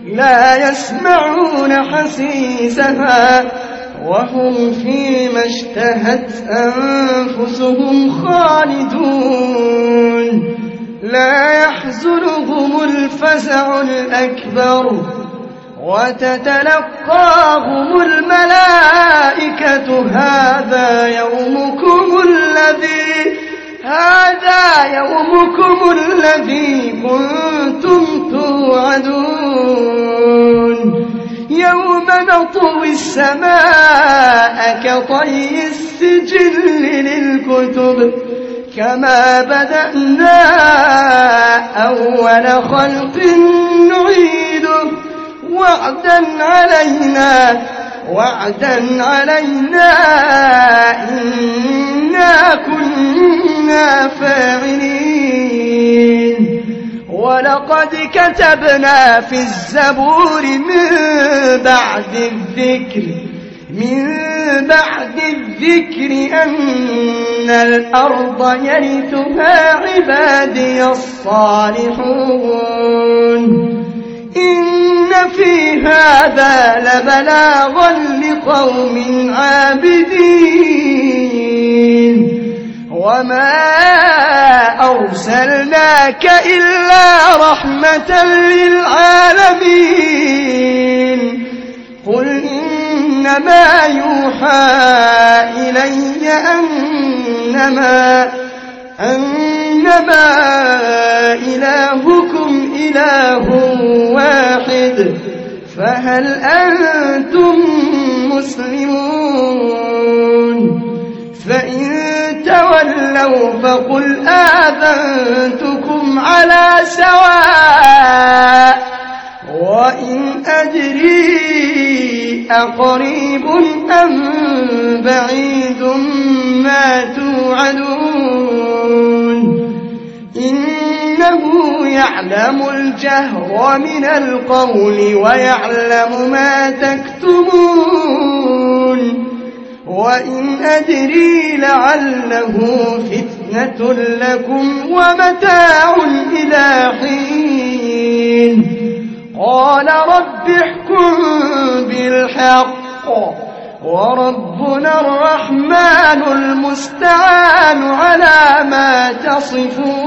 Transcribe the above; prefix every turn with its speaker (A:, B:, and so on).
A: لا يسمعون حسيسها وهم فيما اشتهت أنفسهم خالدون لا يحزنهم الفزع الأكبر وتتلقاهم الملائكة هذا يومكم الذي كنتم توعدون يوم نطوي السماء كطي السجل للكتب كما بدأنا أول خلق نعيده وعدا علينا إنا كنا فاعلين ولقد كتبنا في الزبور من بعد الذكر أن الأرض يرثها عبادي الصالحون إن في هذا لبلاغا لقوم عابدين وما أرسلناك إلا رحمة للعالمين قل إنما يوحى إلي أنما إلهكم إله واحد فهل أنتم مسلمون فإن تولوا فقل آذنتكم على سواء وإن أدري أقريب أم بعيد ما توعدون إنه يعلم الجهر من القول ويعلم ما تكتمون وإن أدري لعله فتنة لكم ومتاع إلى حين قال رب احكم بالحق وربنا الرحمن المستعان على ما تصفون